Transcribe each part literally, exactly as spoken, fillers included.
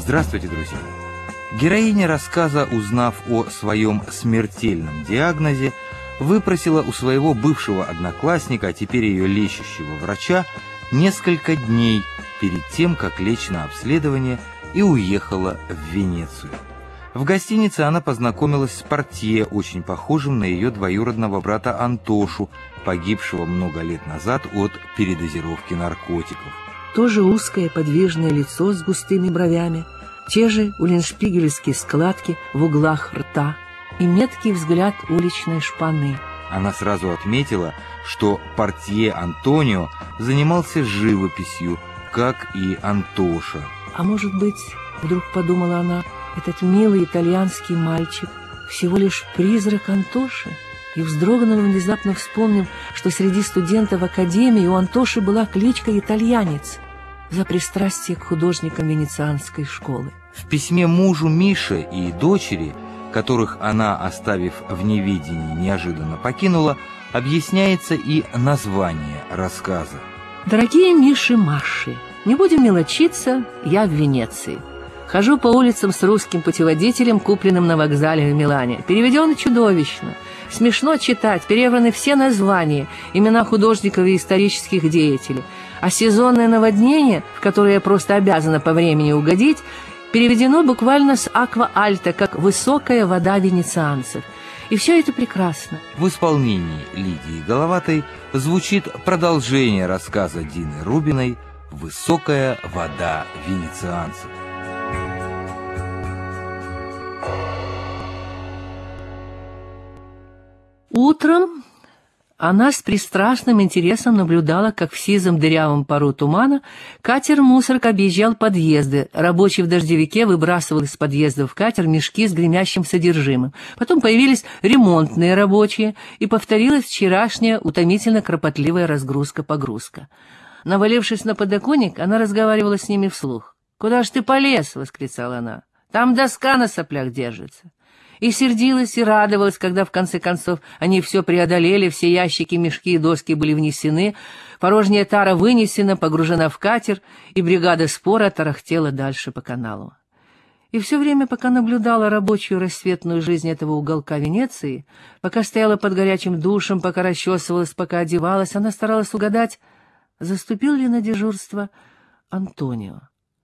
Здравствуйте, друзья! Героиня рассказа, узнав о своем смертельном диагнозе, выпросила у своего бывшего одноклассника, а теперь ее лечащего врача, несколько дней перед тем, как лечь на обследование, и уехала в Венецию. В гостинице она познакомилась с портье, очень похожим на ее двоюродного брата Антошу, погибшего много лет назад от передозировки наркотиков. Тоже узкое подвижное лицо с густыми бровями, те же уллиншпигельские складки в углах рта и меткий взгляд уличной шпаны. Она сразу отметила, что портье Антонио занимался живописью, как и Антоша. А может быть, вдруг подумала она, этот милый итальянский мальчик всего лишь призрак Антоши? И вздрогнула, внезапно вспомнив, что среди студентов академии у Антоши была кличка «Итальянец» за пристрастие к художникам венецианской школы. В письме мужу Мише и дочери, которых она, оставив в неведении, неожиданно покинула, объясняется и название рассказа. «Дорогие Миши Маши, не будем мелочиться, я в Венеции. Хожу по улицам с русским путеводителем, купленным на вокзале в Милане. Переведен чудовищно. Смешно читать, перевраны все названия, имена художников и исторических деятелей. А сезонное наводнение, в которое я просто обязана по времени угодить, переведено буквально с аква-альта, как «высокая вода венецианцев». И все это прекрасно». В исполнении Лидии Головатой звучит продолжение рассказа Дины Рубиной «Высокая вода венецианцев». Утром она с пристрастным интересом наблюдала, как в сизом дырявом пару тумана катер-мусорок объезжал подъезды. Рабочий в дождевике выбрасывал из подъезда в катер мешки с гремящим содержимым. Потом появились ремонтные рабочие, и повторилась вчерашняя утомительно-кропотливая разгрузка-погрузка. Навалившись на подоконник, она разговаривала с ними вслух. «Куда ж ты полез?» — восклицала она. «Там доска на соплях держится». И сердилась, и радовалась, когда в конце концов они все преодолели, все ящики, мешки и доски были внесены, порожняя тара вынесена, погружена в катер, и бригада спора тарахтела дальше по каналу. И все время, пока наблюдала рабочую рассветную жизнь этого уголка Венеции, пока стояла под горячим душем, пока расчесывалась, пока одевалась, она старалась угадать, заступил ли на дежурство Антонио.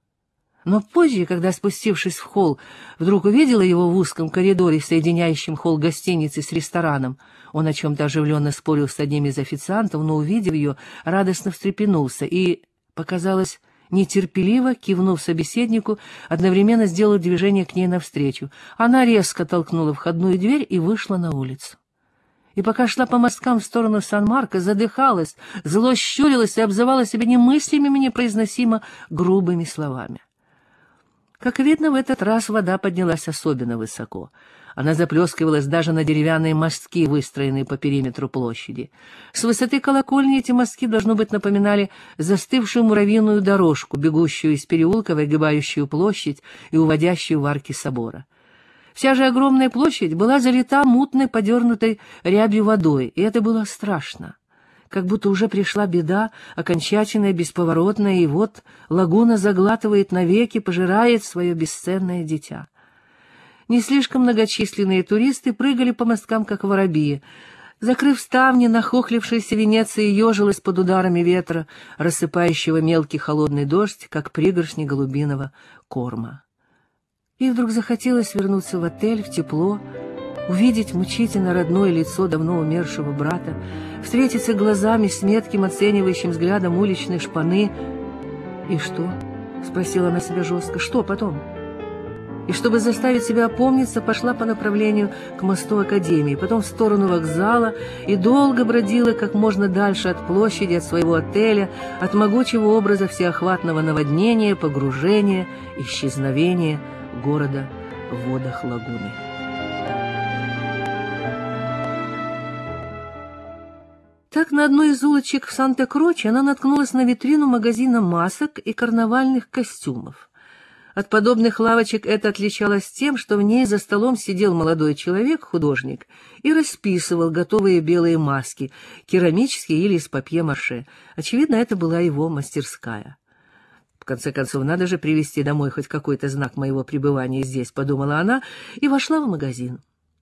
Но позже, когда, спустившись в холл, вдруг увидела его в узком коридоре, соединяющем холл гостиницы с рестораном, он о чем-то оживленно спорил с одним из официантов, но, увидев ее, радостно встрепенулся и, показалось, нетерпеливо, кивнув собеседнику, одновременно сделал движение к ней навстречу. Она резко толкнула входную дверь и вышла на улицу. И пока шла по мосткам в сторону Сан-Марко, задыхалась, зло щурилась и обзывала себя немыслимыми, непроизносимо грубыми словами. Как видно, в этот раз вода поднялась особенно высоко. Она заплескивалась даже на деревянные мостки, выстроенные по периметру площади. С высоты колокольни эти мостки, должно быть, напоминали застывшую муравьиную дорожку, бегущую из переулка, выгибающую площадь и уводящую в арки собора. Вся же огромная площадь была залита мутной, подернутой рябью водой, и это было страшно. Как будто уже пришла беда, окончательная, бесповоротная, и вот лагуна заглатывает навеки, пожирает свое бесценное дитя. Не слишком многочисленные туристы прыгали по мосткам, как воробьи. Закрыв ставни, нахохлившаяся Венеция ежилась под ударами ветра, рассыпающего мелкий холодный дождь, как пригоршни голубиного корма. И вдруг захотелось вернуться в отель, в тепло, увидеть мучительно родное лицо давно умершего брата, встретиться глазами с метким оценивающим взглядом уличной шпаны. «И что?» — спросила она себя жестко. «Что потом?» И чтобы заставить себя опомниться, пошла по направлению к мосту Академии, потом в сторону вокзала и долго бродила как можно дальше от площади, от своего отеля, от могучего образа всеохватного наводнения, погружения, исчезновения города в водах лагуны. Так, на одной из улочек в Санта-Кроче она наткнулась на витрину магазина масок и карнавальных костюмов. От подобных лавочек это отличалось тем, что в ней за столом сидел молодой человек, художник, и расписывал готовые белые маски, керамические или из папье-маше. Очевидно, это была его мастерская. В конце концов, надо же привезти домой хоть какой-то знак моего пребывания здесь, подумала она, и вошла в магазин.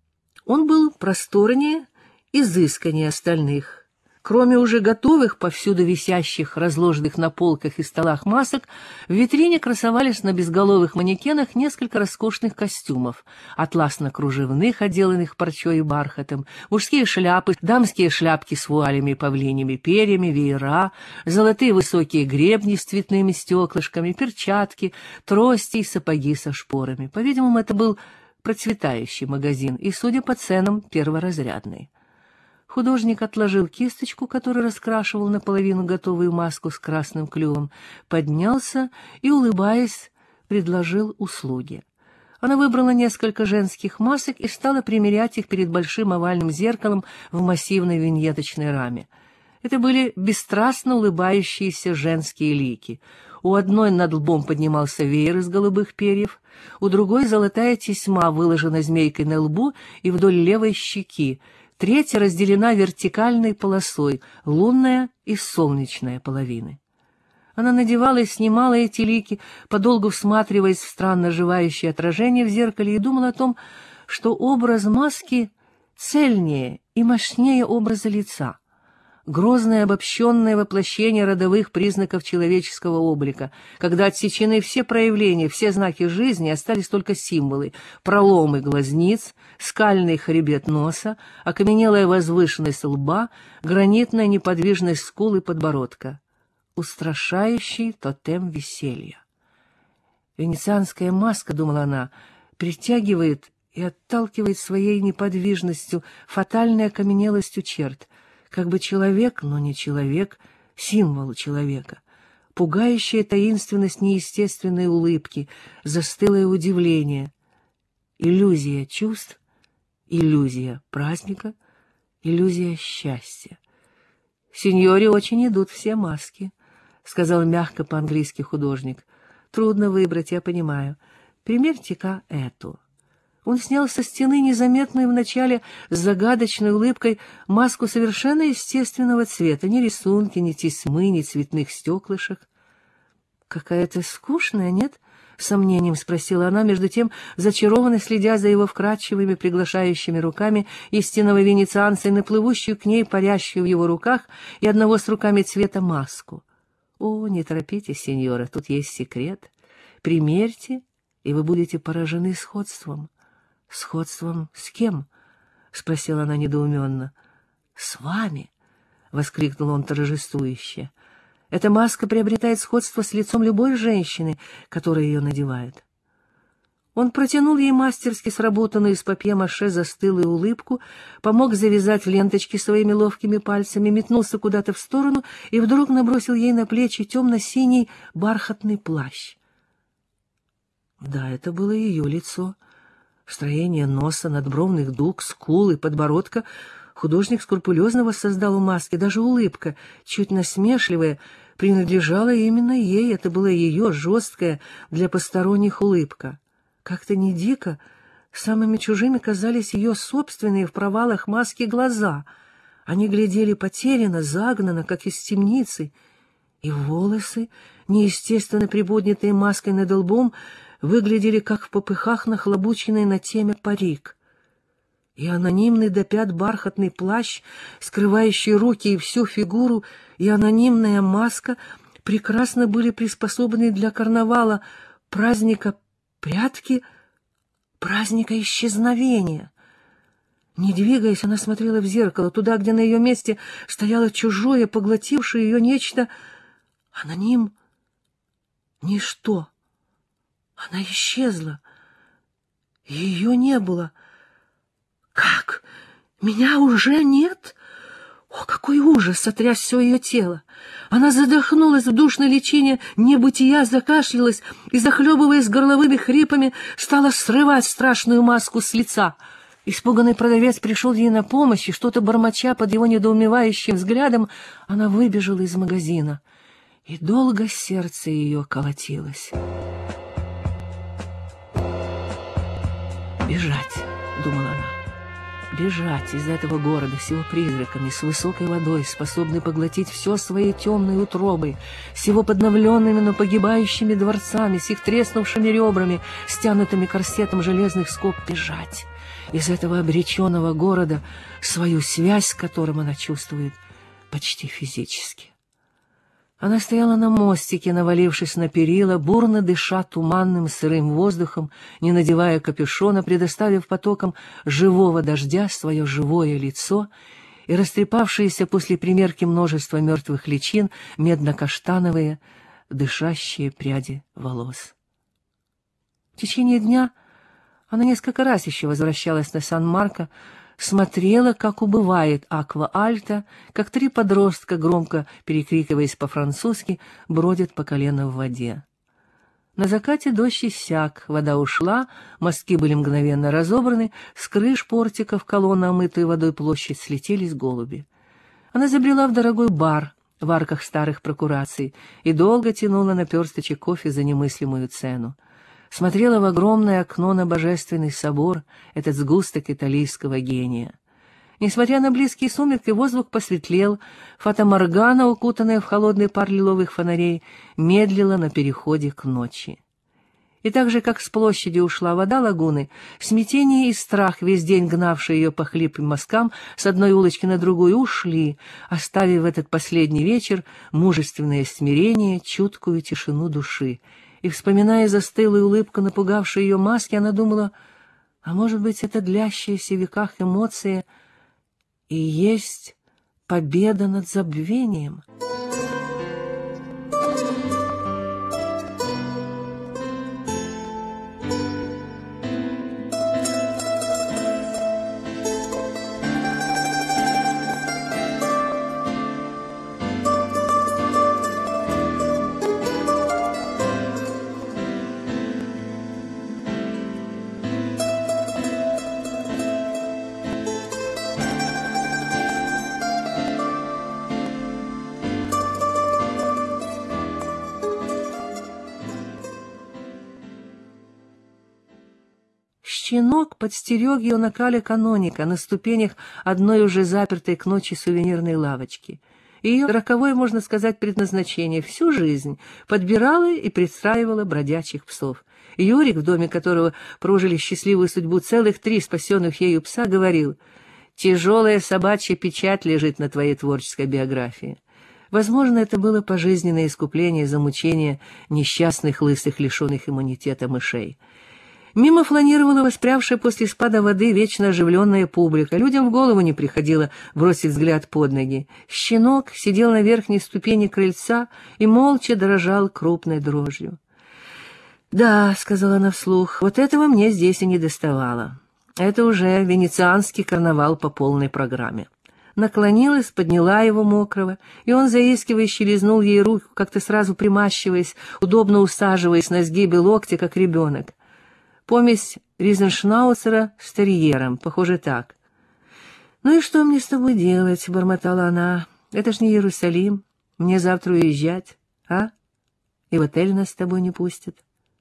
Он был просторнее, изысканнее остальных. Кроме уже готовых, повсюду висящих, разложенных на полках и столах масок, в витрине красовались на безголовых манекенах несколько роскошных костюмов, атласно-кружевных, отделанных парчой и бархатом, мужские шляпы, дамские шляпки с вуалями и павлиньими перьями, веера, золотые высокие гребни с цветными стеклышками, перчатки, трости и сапоги со шпорами. По-видимому, это был процветающий магазин и, судя по ценам, перворазрядный. Художник отложил кисточку, которую раскрашивал наполовину готовую маску с красным клювом, поднялся и, улыбаясь, предложил услуги. Она выбрала несколько женских масок и стала примерять их перед большим овальным зеркалом в массивной виньеточной раме. Это были бесстрастно улыбающиеся женские лики. У одной над лбом поднимался веер из голубых перьев, у другой золотая тесьма выложена змейкой на лбу и вдоль левой щеки, третья разделена вертикальной полосой, лунная и солнечная половины. Она надевала и снимала эти лики, подолгу всматриваясь в странно оживающее отражение в зеркале, и думала о том, что образ маски цельнее и мощнее образа лица. Грозное обобщенное воплощение родовых признаков человеческого облика, когда отсечены все проявления, все знаки жизни, остались только символы: проломы глазниц, скальный хребет носа, окаменелая возвышенность лба, гранитная неподвижность скул и подбородка. Устрашающий тотем веселья. Венецианская маска, думала она, притягивает и отталкивает своей неподвижностью, фатальной окаменелостью черт, как бы человек, но не человек, символ человека. Пугающая таинственность неестественной улыбки, застылое удивление, иллюзия чувств, иллюзия праздника, иллюзия счастья. «Синьоре очень идут все маски», — сказал мягко по-английски художник. «Трудно выбрать, я понимаю. Примерьте-ка эту». Он снял со стены незаметную вначале с загадочной улыбкой маску совершенно естественного цвета, ни рисунки, ни тесьмы, ни цветных стеклышек. «Какая-то скучная, нет?» — с сомнением спросила она, между тем зачарованно следя за его вкрадчивыми приглашающими руками истинного венецианца и на плывущую к ней, парящую в его руках и одного с руками цвета маску. «О, не торопитесь, сеньора, тут есть секрет. Примерьте, и вы будете поражены сходством». «Сходством с кем?» — спросила она недоуменно. «С вами!» — воскликнул он торжествующе. «Эта маска приобретает сходство с лицом любой женщины, которая ее надевает». Он протянул ей мастерски сработанную из папье-маше застылую улыбку, помог завязать в ленточки своими ловкими пальцами, метнулся куда-то в сторону и вдруг набросил ей на плечи темно-синий бархатный плащ. Да, это было ее лицо. Строение носа, надбровных дуг, скул и подбородка художник скрупулезно воссоздал у маски. Даже улыбка, чуть насмешливая, принадлежала именно ей. Это была ее жесткая для посторонних улыбка. Как-то не дико, самыми чужими казались ее собственные в провалах маски глаза. Они глядели потерянно, загнанно, как из темницы. И волосы, неестественно приподнятые маской над лбом, выглядели, как в попыхах нахлобученный на теме парик. И анонимный до пят бархатный плащ, скрывающий руки и всю фигуру, и анонимная маска прекрасно были приспособлены для карнавала, праздника прятки, праздника исчезновения. Не двигаясь, она смотрела в зеркало, туда, где на ее месте стояло чужое, поглотившее ее нечто. Аноним — ничто. Она исчезла. Ее не было. Как? Меня уже нет? О, какой ужас сотряс все ее тело! Она задохнулась в душной личине небытия, закашлялась и, захлебываясь горловыми хрипами, стала срывать страшную маску с лица. Испуганный продавец пришел ей на помощь, и что-то бормоча под его недоумевающим взглядом, она выбежала из магазина. И долго сердце ее колотилось. «Бежать», — думала она, Бежать из этого города с его призраками, с высокой водой, способной поглотить все своей темной утробой, с его подновленными, но погибающими дворцами, с их треснувшими ребрами, стянутыми корсетом железных скоб, бежать из этого обреченного города, свою связь с которым она чувствует почти физически. Она стояла на мостике, навалившись на перила, бурно дыша туманным сырым воздухом, не надевая капюшона, предоставив потокам живого дождя свое живое лицо и растрепавшиеся после примерки множества мертвых личин медно-каштановые, дышащие пряди волос. В течение дня она несколько раз еще возвращалась на Сан-Марко, смотрела, как убывает Аква-Альта, как три подростка, громко перекрикиваясь по-французски, бродят по колено в воде. На закате дождь иссяк, вода ушла, мостки были мгновенно разобраны, с крыш портиков колонны, омытую водой площадь, слетелись голуби. Она забрела в дорогой бар в арках старых прокураций и долго тянула наперсточек кофе за немыслимую цену. Смотрела в огромное окно на Божественный собор, этот сгусток итальянского гения. Несмотря на близкие сумерки, воздух посветлел, фата-моргана, укутанная в холодный пар лиловых фонарей, медлила на переходе к ночи. И так же, как с площади ушла вода лагуны, смятение и страх, весь день гнавшие ее по хлипким мазкам с одной улочки на другую, ушли, оставив в этот последний вечер мужественное смирение, чуткую тишину души. И, вспоминая застылую улыбку, напугавшую ее маски, она думала, а может быть, это длящаяся в веках эмоция и есть победа над забвением? Щенок подстерег ее на кале каноника на ступенях одной уже запертой к ночи сувенирной лавочки. Ее роковое, можно сказать, предназначение всю жизнь подбирала и пристраивала бродячих псов. Юрик, в доме которого прожили счастливую судьбу целых три спасенных ею пса, говорил: «Тяжелая собачья печать лежит на твоей творческой биографии». Возможно, это было пожизненное искупление за мучения несчастных лысых, лишенных иммунитета мышей. Мимо фланировала воспрявшая после спада воды вечно оживленная публика. Людям в голову не приходило бросить взгляд под ноги. Щенок сидел на верхней ступени крыльца и молча дрожал крупной дрожью. «Да», — сказала она вслух, — «вот этого мне здесь и не доставало. Это уже венецианский карнавал по полной программе». Наклонилась, подняла его мокрого, и он заискивающе лизнул ей руку, как-то сразу примащиваясь, удобно усаживаясь на сгибе локтя, как ребенок. Помесь Ризеншнауцера с терьером, похоже, так. «Ну и что мне с тобой делать?» — бормотала она. «Это ж не Иерусалим. Мне завтра уезжать, а? И в отель нас с тобой не пустят».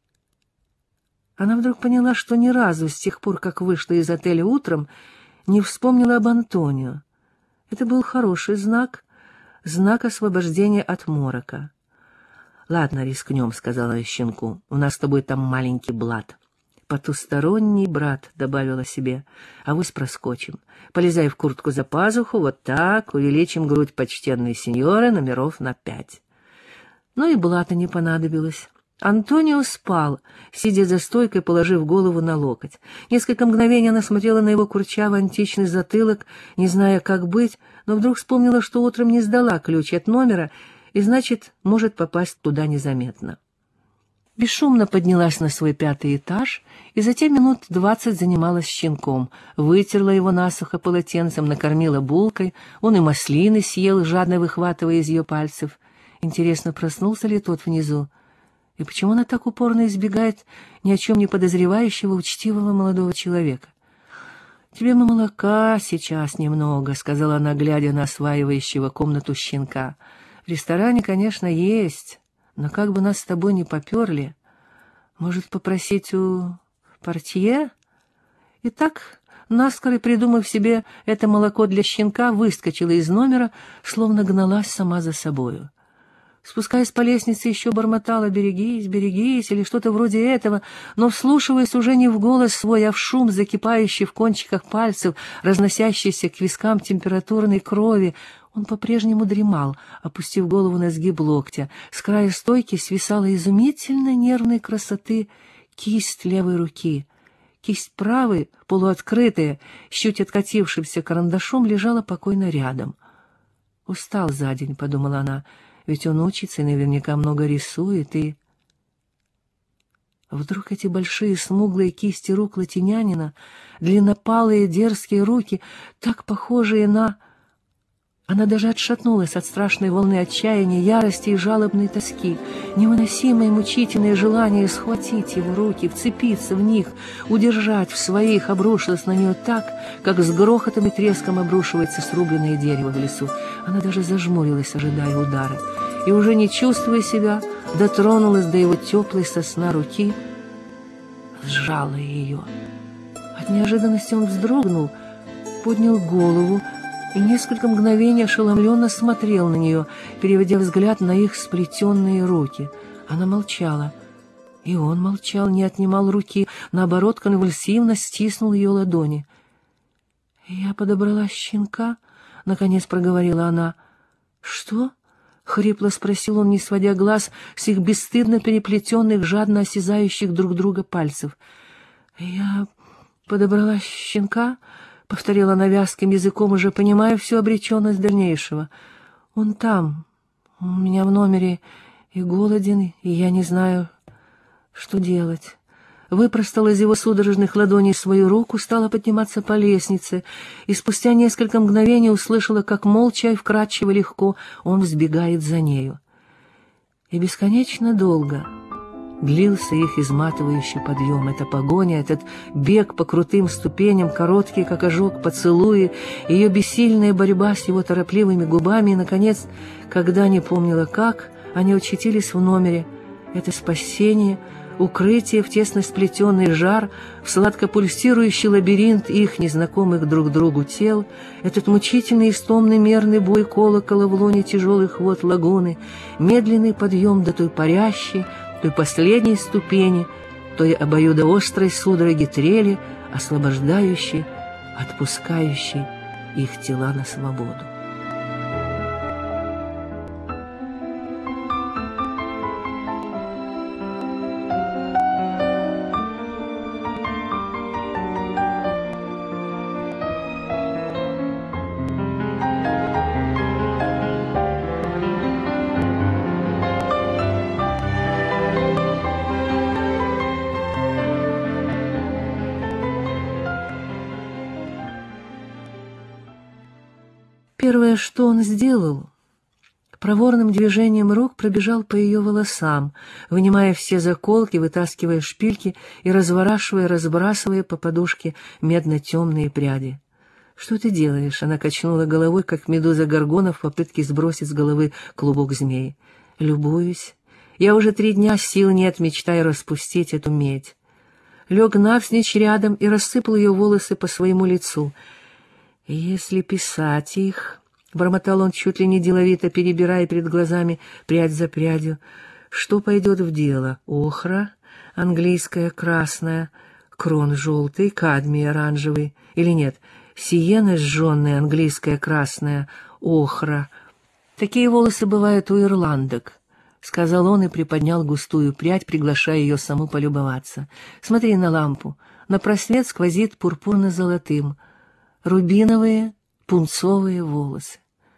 Она вдруг поняла, что ни разу с тех пор, как вышла из отеля утром, не вспомнила об Антонио. Это был хороший знак, знак освобождения от морока. «Ладно, рискнем», — сказала я щенку. «У нас с тобой там маленький блат». «Потусторонний брат», — добавила себе, — «авось проскочим. Полезай в куртку за пазуху, вот так, увеличим грудь почтенной сеньоры номеров на пять». Но и блата не понадобилось. Антонио спал, сидя за стойкой, положив голову на локоть. Несколько мгновений она смотрела на его курчавый античный затылок, не зная, как быть, но вдруг вспомнила, что утром не сдала ключ от номера и, значит, может попасть туда незаметно. Бесшумно поднялась на свой пятый этаж и затем минут двадцать занималась щенком, вытерла его насухо полотенцем, накормила булкой, он и маслины съел, жадно выхватывая из ее пальцев. Интересно, проснулся ли тот внизу? И почему она так упорно избегает ни о чем не подозревающего, учтивого молодого человека? «Тебе молока сейчас немного», — сказала она, глядя на осваивающего комнату щенка. «В ресторане, конечно, есть, но как бы нас с тобой не поперли, может, попросить у портье? И так наскоро придумав себе это молоко для щенка, выскочила из номера, словно гналась сама за собою. Спускаясь по лестнице, еще бормотала «берегись, берегись» или что-то вроде этого, но, вслушиваясь уже не в голос свой, а в шум, закипающий в кончиках пальцев, разносящийся к вискам температурной крови, он по-прежнему дремал, опустив голову на сгиб локтя. С края стойки свисала изумительно нервной красоты кисть левой руки. Кисть правой, полуоткрытая, с чуть откатившимся карандашом, лежала покойно рядом. «Устал за день», — подумала она, — «ведь он учится и наверняка много рисует, и...» Вдруг эти большие смуглые кисти рук латинянина, длиннопалые дерзкие руки, так похожие на... Она даже отшатнулась от страшной волны отчаяния, ярости и жалобной тоски. Невыносимое мучительное желание схватить его руки, вцепиться в них, удержать в своих, обрушилось на нее так, как с грохотом и треском обрушивается срубленное дерево в лесу. Она даже зажмурилась, ожидая удара, и, уже не чувствуя себя, дотронулась до его теплой сосна руки, сжала ее. От неожиданности он вздрогнул, поднял голову и несколько мгновений ошеломленно смотрел на нее, переводя взгляд на их сплетенные руки. Она молчала, и он молчал, не отнимал руки, наоборот, конвульсивно стиснул ее ладони. «Я подобрала щенка», — наконец проговорила она. «Что?» — хрипло спросил он, не сводя глаз с их бесстыдно переплетенных, жадно осязающих друг друга пальцев. «Я подобрала щенка», — повторила она вязким языком, уже понимая всю обреченность дальнейшего. «Он там, у меня в номере, и голоден, и я не знаю, что делать». Выпростала из его судорожных ладоней свою руку, стала подниматься по лестнице, и спустя несколько мгновений услышала, как молча и вкрадчиво легко он взбегает за нею. И бесконечно долго длился их изматывающий подъем, эта погоня, этот бег по крутым ступеням, короткий, как ожог, поцелуи, ее бессильная борьба с его торопливыми губами, и, наконец, когда не помнила как, они очутились в номере. Это спасение, укрытие в тесно сплетенный жар, в сладко пульсирующий лабиринт их незнакомых друг другу тел, этот мучительный истомный мерный бой колокола в лоне тяжелых вод лагуны, медленный подъем до той парящей, той последней ступени, той обоюдоострой судороги трели, освобождающей, отпускающей их тела на свободу. Первое, что он сделал, проворным движением рук пробежал по ее волосам, вынимая все заколки, вытаскивая шпильки и разворачивая, разбрасывая по подушке медно-темные пряди. «Что ты делаешь?» — она качнула головой, как медуза Горгона в попытке сбросить с головы клубок змеи. «Любуюсь. Я уже три дня сил нет, мечтая распустить эту медь». Лег навзничь рядом и рассыпал ее волосы по своему лицу. «Если писать их...» — бормотал он чуть ли не деловито, перебирая перед глазами прядь за прядью. «Что пойдет в дело? Охра, английская красная, крон желтый, кадмий оранжевый. Или нет, сиена сжженная, английская красная, охра. Такие волосы бывают у ирландок», — сказал он и приподнял густую прядь, приглашая ее саму полюбоваться. «Смотри на лампу. На просвет сквозит пурпурно-золотым. Рубиновые, пунцовые волосы».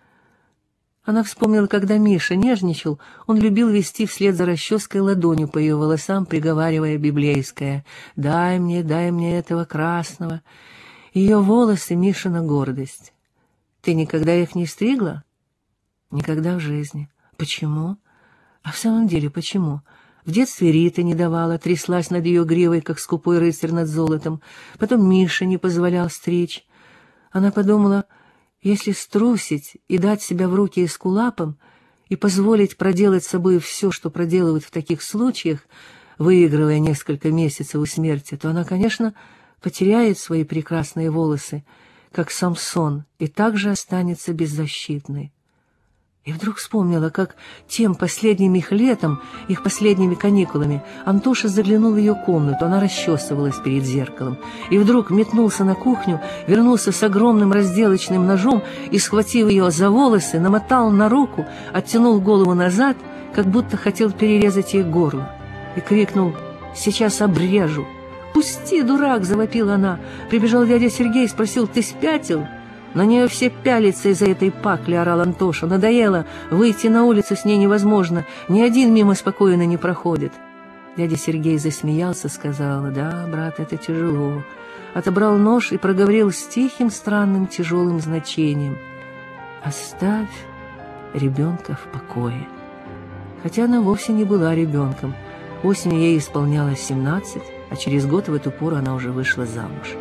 Она вспомнила, когда Миша нежничал, он любил вести вслед за расческой ладонью по ее волосам, приговаривая библейское: «Дай мне, дай мне этого красного». Ее волосы — Мишина гордость. «Ты никогда их не стригла?» «Никогда в жизни». «Почему?» «А в самом деле, почему?» В детстве Рита не давала, тряслась над ее гривой, как скупой рыцарь над золотом. Потом Миша не позволял стричь. Она подумала, если струсить и дать себя в руки эскулапам и позволить проделать с собой все, что проделывают в таких случаях, выигрывая несколько месяцев у смерти, то она, конечно, потеряет свои прекрасные волосы, как Самсон, и также останется беззащитной. И вдруг вспомнила, как тем последним их летом, их последними каникулами, Антоша заглянул в ее комнату, она расчесывалась перед зеркалом, и вдруг метнулся на кухню, вернулся с огромным разделочным ножом и, схватив ее за волосы, намотал на руку, оттянул голову назад, как будто хотел перерезать ей горло, и крикнул: «Сейчас обрежу!» «Пусти, дурак!» — завопила она. Прибежал дядя Сергей и спросил: «Ты спятил?» «На нее все пялятся из-за этой пакли», — орал Антоша. «Надоело, выйти на улицу с ней невозможно, ни один мимо спокойно не проходит». Дядя Сергей засмеялся, сказал: «Да, брат, это тяжело». Отобрал нож и проговорил с тихим, странным, тяжелым значением: «Оставь ребенка в покое». Хотя она вовсе не была ребенком. Осенью ей исполнялось семнадцать, а через год в эту пору она уже вышла замуж.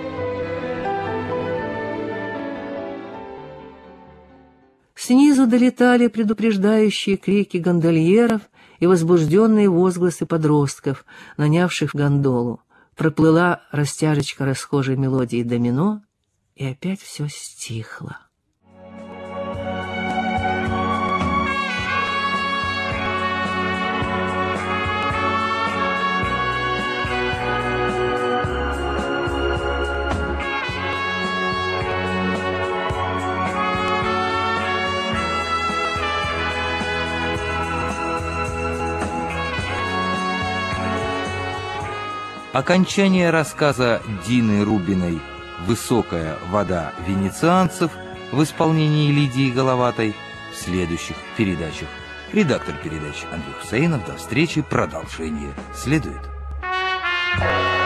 Снизу долетали предупреждающие крики гондольеров и возбужденные возгласы подростков, нанявших гондолу. Проплыла растяжечка расхожей мелодии домино, и опять все стихло. Окончание рассказа Дины Рубиной «Высокая вода венецианцев» в исполнении Лидии Головатой в следующих передачах. Редактор передачи Андрей Хусаинов. До встречи. Продолжение следует.